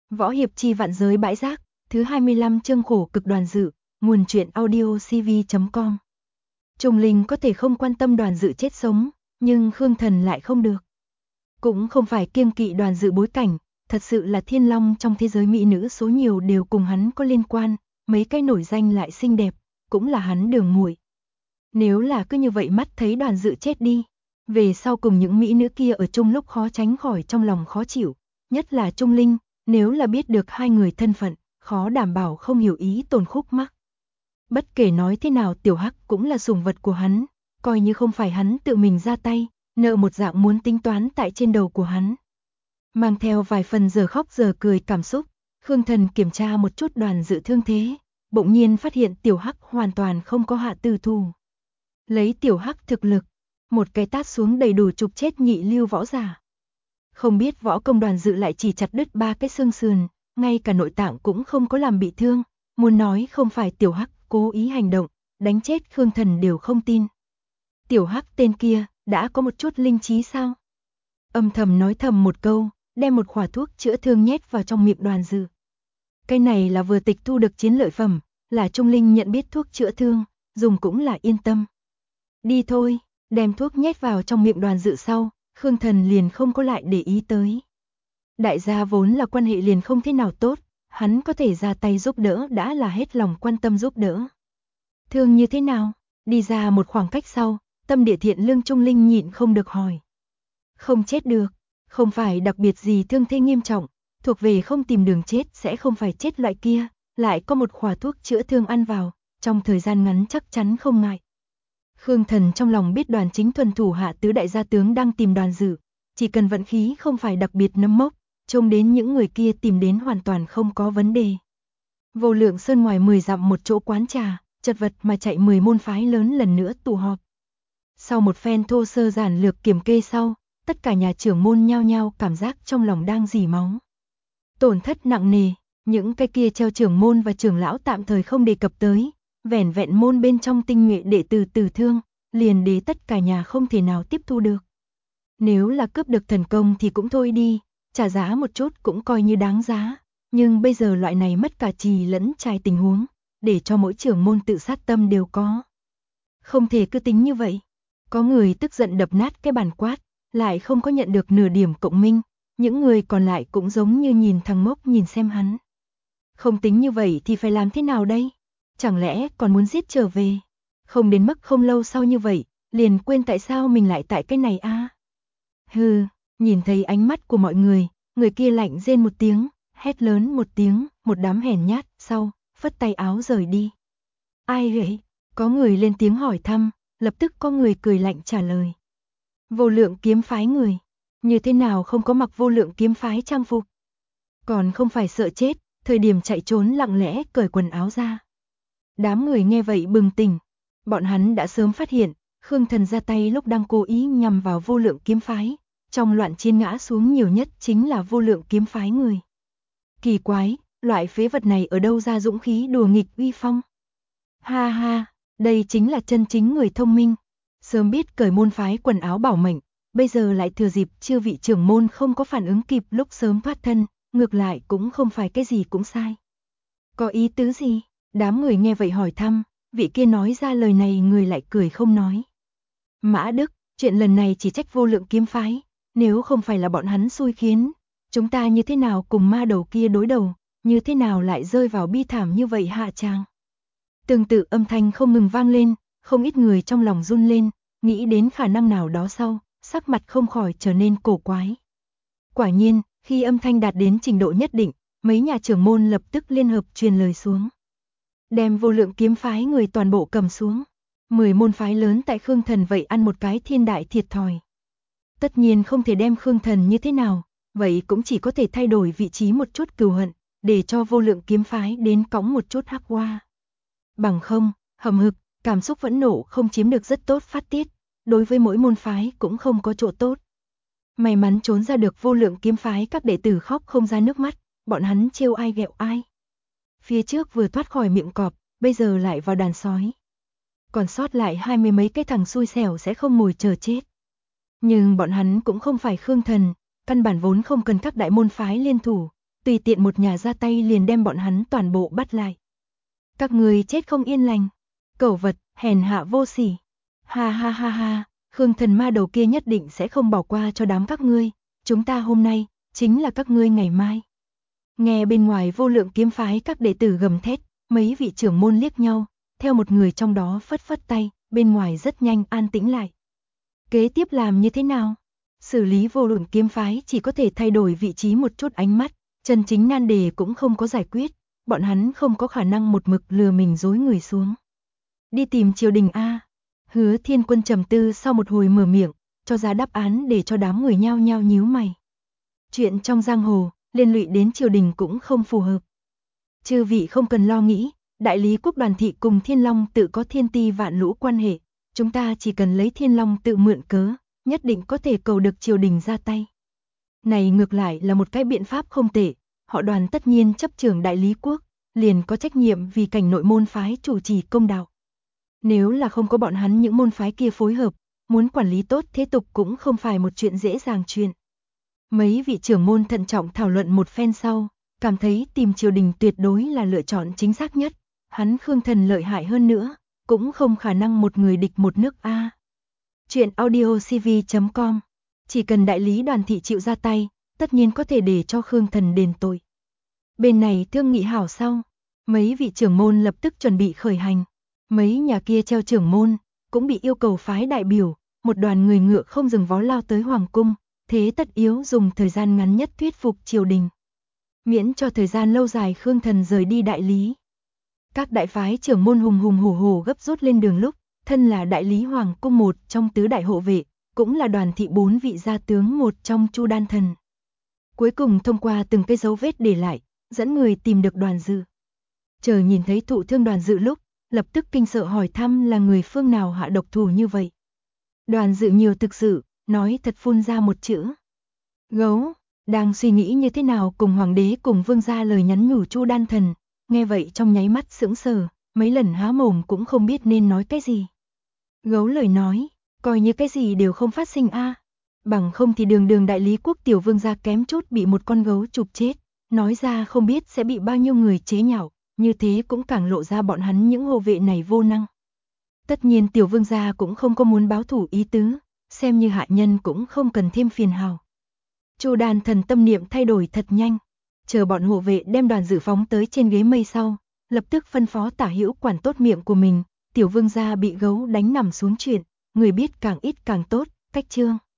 Võ hiệp chi vạn giới bãi rác, thứ 25 chương khổ cực Đoàn Dự, nguồn truyện audio cv.com. Trùng Linh có thể không quan tâm Đoàn Dự chết sống, nhưng Khương Thần lại không được. Cũng không phải kiêng kỵ Đoàn Dự bối cảnh, thật sự là thiên long trong thế giới mỹ nữ số nhiều đều cùng hắn có liên quan, mấy cái nổi danh lại xinh đẹp, cũng là hắn đường muội. Nếu là cứ như vậy mắt thấy Đoàn Dự chết đi, về sau cùng những mỹ nữ kia ở chung lúc khó tránh khỏi trong lòng khó chịu, nhất là Trung Linh, nếu là biết được hai người thân phận, khó đảm bảo không hiểu ý tổn khúc mắc. Bất kể nói thế nào Tiểu Hắc cũng là sủng vật của hắn, coi như không phải hắn tự mình ra tay, nợ một dạng muốn tính toán tại trên đầu của hắn. Mang theo vài phần giờ khóc giờ cười cảm xúc, Khương Thần kiểm tra một chút Đoàn Dự thương thế, bỗng nhiên phát hiện Tiểu Hắc hoàn toàn không có hạ tử thủ. Lấy Tiểu Hắc thực lực, một cái tát xuống đầy đủ trục chết nhị lưu võ giả. Không biết võ công Đoàn Dự lại chỉ chặt đứt 3 cái xương sườn, ngay cả nội tạng cũng không có làm bị thương, muốn nói không phải Tiểu Hắc cố ý hành động, đánh chết Khương Thần đều không tin. Tiểu Hắc tên kia, đã có một chút linh trí sao? Âm thầm nói thầm một câu, đem một khỏa thuốc chữa thương nhét vào trong miệng Đoàn Dự. Cái này là vừa tịch thu được chiến lợi phẩm, là Trung Linh nhận biết thuốc chữa thương, dùng cũng là yên tâm. Đi thôi, đem thuốc nhét vào trong miệng Đoàn Dự sau, Khương Thần liền không có lại để ý tới. Đại gia vốn là quan hệ liền không thế nào tốt, hắn có thể ra tay giúp đỡ đã là hết lòng quan tâm giúp đỡ. Thương như thế nào? Đi ra một khoảng cách sau, tâm địa thiện lương Trung Linh nhịn không được hỏi. Không chết được, không phải đặc biệt gì thương thế nghiêm trọng, thuộc về không tìm đường chết sẽ không phải chết loại kia, lại có một khỏa thuốc chữa thương ăn vào, trong thời gian ngắn chắc chắn không ngại. Khương Thần trong lòng biết Đoàn Chính Thuần thủ hạ tứ đại gia tướng đang tìm Đoàn Dự, chỉ cần vận khí không phải đặc biệt nấm mốc, trông đến những người kia tìm đến hoàn toàn không có vấn đề. Vô Lượng Sơn ngoài 10 dặm một chỗ quán trà, chật vật mà chạy 10 môn phái lớn lần nữa tụ họp. Sau một phen thô sơ giản lược kiểm kê sau, tất cả nhà trưởng môn nhao nhao cảm giác trong lòng đang rỉ máu. Tổn thất nặng nề, những cái kia treo trưởng môn và trưởng lão tạm thời không đề cập tới, vẻn vẹn môn bên trong tinh nhuệ đệ tử tử thương, liền đế tất cả nhà không thể nào tiếp thu được. Nếu là cướp được thần công thì cũng thôi đi, trả giá một chút cũng coi như đáng giá, nhưng bây giờ loại này mất cả trì lẫn trai tình huống, để cho mỗi trưởng môn tự sát tâm đều có. Không thể cứ tính như vậy. Có người tức giận đập nát cái bàn quát, lại không có nhận được nửa điểm cộng minh, những người còn lại cũng giống như nhìn thằng ngốc nhìn xem hắn. Không tính như vậy thì phải làm thế nào đây? Chẳng lẽ còn muốn giết trở về? Không đến mức không lâu sau như vậy, liền quên tại sao mình lại tại cái này a? Hừ, nhìn thấy ánh mắt của mọi người kia lạnh rên một tiếng, hét lớn một tiếng, một đám hèn nhát, sau, phất tay áo rời đi. Ai vậy? Có người lên tiếng hỏi thăm, lập tức có người cười lạnh trả lời. Vô Lượng kiếm phái người, như thế nào không có mặc Vô Lượng kiếm phái trang phục? Còn không phải sợ chết, thời điểm chạy trốn lặng lẽ cởi quần áo ra. Đám người nghe vậy bừng tỉnh, bọn hắn đã sớm phát hiện, Khương Thần ra tay lúc đang cố ý nhằm vào Vô Lượng kiếm phái, trong loạn chiến ngã xuống nhiều nhất chính là Vô Lượng kiếm phái người. Kỳ quái, loại phế vật này ở đâu ra dũng khí đùa nghịch uy phong? Ha ha, đây chính là chân chính người thông minh, sớm biết cởi môn phái quần áo bảo mệnh, bây giờ lại thừa dịp chư vị trưởng môn không có phản ứng kịp lúc sớm thoát thân, ngược lại cũng không phải cái gì cũng sai. Có ý tứ gì? Đám người nghe vậy hỏi thăm, vị kia nói ra lời này người lại cười không nói. Mã Đức, chuyện lần này chỉ trách Vô Lượng kiếm phái, nếu không phải là bọn hắn xui khiến, chúng ta như thế nào cùng ma đầu kia đối đầu, như thế nào lại rơi vào bi thảm như vậy hạ tràng. Tương tự âm thanh không ngừng vang lên, không ít người trong lòng run lên, nghĩ đến khả năng nào đó sau, sắc mặt không khỏi trở nên cổ quái. Quả nhiên, khi âm thanh đạt đến trình độ nhất định, mấy nhà trưởng môn lập tức liên hợp truyền lời xuống. Đem Vô Lượng kiếm phái người toàn bộ cầm xuống. 10 môn phái lớn tại Khương Thần vậy ăn một cái thiên đại thiệt thòi. Tất nhiên không thể đem Khương Thần như thế nào, vậy cũng chỉ có thể thay đổi vị trí một chút cừu hận, để cho Vô Lượng kiếm phái đến cõng một chút hắc hoa. Bằng không, hầm hực, cảm xúc vẫn nộ không chiếm được rất tốt phát tiết, đối với mỗi môn phái cũng không có chỗ tốt. May mắn trốn ra được Vô Lượng kiếm phái các đệ tử khóc không ra nước mắt, bọn hắn trêu ai ghẹo ai. Phía trước vừa thoát khỏi miệng cọp, bây giờ lại vào đàn sói. Còn sót lại 20 mấy cái thằng xui xẻo sẽ không ngồi chờ chết. Nhưng bọn hắn cũng không phải Khương Thần, căn bản vốn không cần các đại môn phái liên thủ, tùy tiện một nhà ra tay liền đem bọn hắn toàn bộ bắt lại. Các ngươi chết không yên lành, cẩu vật, hèn hạ vô sỉ. Ha ha ha ha, Khương Thần ma đầu kia nhất định sẽ không bỏ qua cho đám các ngươi, chúng ta hôm nay, chính là các ngươi ngày mai. Nghe bên ngoài Vô Lượng kiếm phái các đệ tử gầm thét, mấy vị trưởng môn liếc nhau, theo một người trong đó phất phất tay, bên ngoài rất nhanh an tĩnh lại. Kế tiếp làm như thế nào? Xử lý Vô Lượng kiếm phái chỉ có thể thay đổi vị trí một chút ánh mắt, chân chính nan đề cũng không có giải quyết, bọn hắn không có khả năng một mực lừa mình dối người xuống. Đi tìm triều đình A. Hứa Thiên Quân trầm tư sau một hồi mở miệng, cho ra đáp án để cho đám người nhao nhao nhíu mày. Chuyện trong giang hồ, liên lụy đến triều đình cũng không phù hợp. Chư vị không cần lo nghĩ, đại lý quốc Đoàn thị cùng Thiên Long tự có thiên ti vạn lũ quan hệ, chúng ta chỉ cần lấy Thiên Long tự mượn cớ, nhất định có thể cầu được triều đình ra tay. Này ngược lại là một cái biện pháp không tệ, họ Đoàn tất nhiên chấp trưởng đại lý quốc, liền có trách nhiệm vì cảnh nội môn phái chủ trì công đạo. Nếu là không có bọn hắn những môn phái kia phối hợp, muốn quản lý tốt thế tục cũng không phải một chuyện dễ dàng chuyện. Mấy vị trưởng môn thận trọng thảo luận một phen sau, cảm thấy tìm triều đình tuyệt đối là lựa chọn chính xác nhất, hắn Khương Thần lợi hại hơn nữa, cũng không khả năng một người địch một nước A. Chuyện audiocv.com, chỉ cần đại lý Đoàn thị chịu ra tay, tất nhiên có thể để cho Khương Thần đền tội. Bên này thương nghị hảo sau, mấy vị trưởng môn lập tức chuẩn bị khởi hành. Mấy nhà kia treo trưởng môn, cũng bị yêu cầu phái đại biểu, một đoàn người ngựa không dừng vó lao tới Hoàng cung, thế tất yếu dùng thời gian ngắn nhất thuyết phục triều đình. Miễn cho thời gian lâu dài Khương Thần rời đi đại lý. Các đại phái trưởng môn hùng hùng hổ hổ gấp rút lên đường lúc, thân là đại lý Hoàng cung một trong tứ đại hộ vệ, cũng là Đoàn thị 4 vị gia tướng một trong Chu Đan Thần. Cuối cùng thông qua từng cái dấu vết để lại, dẫn người tìm được Đoàn Dự. Chờ nhìn thấy thụ thương Đoàn Dự lúc, lập tức kinh sợ hỏi thăm là người phương nào hạ độc thủ như vậy. Đoàn Dự nhiều thực sự, nói thật phun ra một chữ. Gấu, đang suy nghĩ như thế nào cùng hoàng đế cùng vương gia lời nhắn nhủ Chu Đan Thần, nghe vậy trong nháy mắt sững sờ, mấy lần há mồm cũng không biết nên nói cái gì. Gấu lời nói, coi như cái gì đều không phát sinh a, bằng không thì đường đại lý quốc tiểu vương gia kém chút bị một con gấu chụp chết, nói ra không biết sẽ bị bao nhiêu người chế nhạo. Như thế cũng càng lộ ra bọn hắn những hộ vệ này vô năng. Tất nhiên tiểu vương gia cũng không có muốn báo thủ ý tứ, xem như hạ nhân cũng không cần thêm phiền hào. Chu Đan Thần tâm niệm thay đổi thật nhanh, chờ bọn hộ vệ đem Đoàn Dự phóng tới trên ghế mây sau, lập tức phân phó Tả Hữu quản tốt miệng của mình, tiểu vương gia bị gấu đánh nằm xuống chuyện, người biết càng ít càng tốt, cách chương.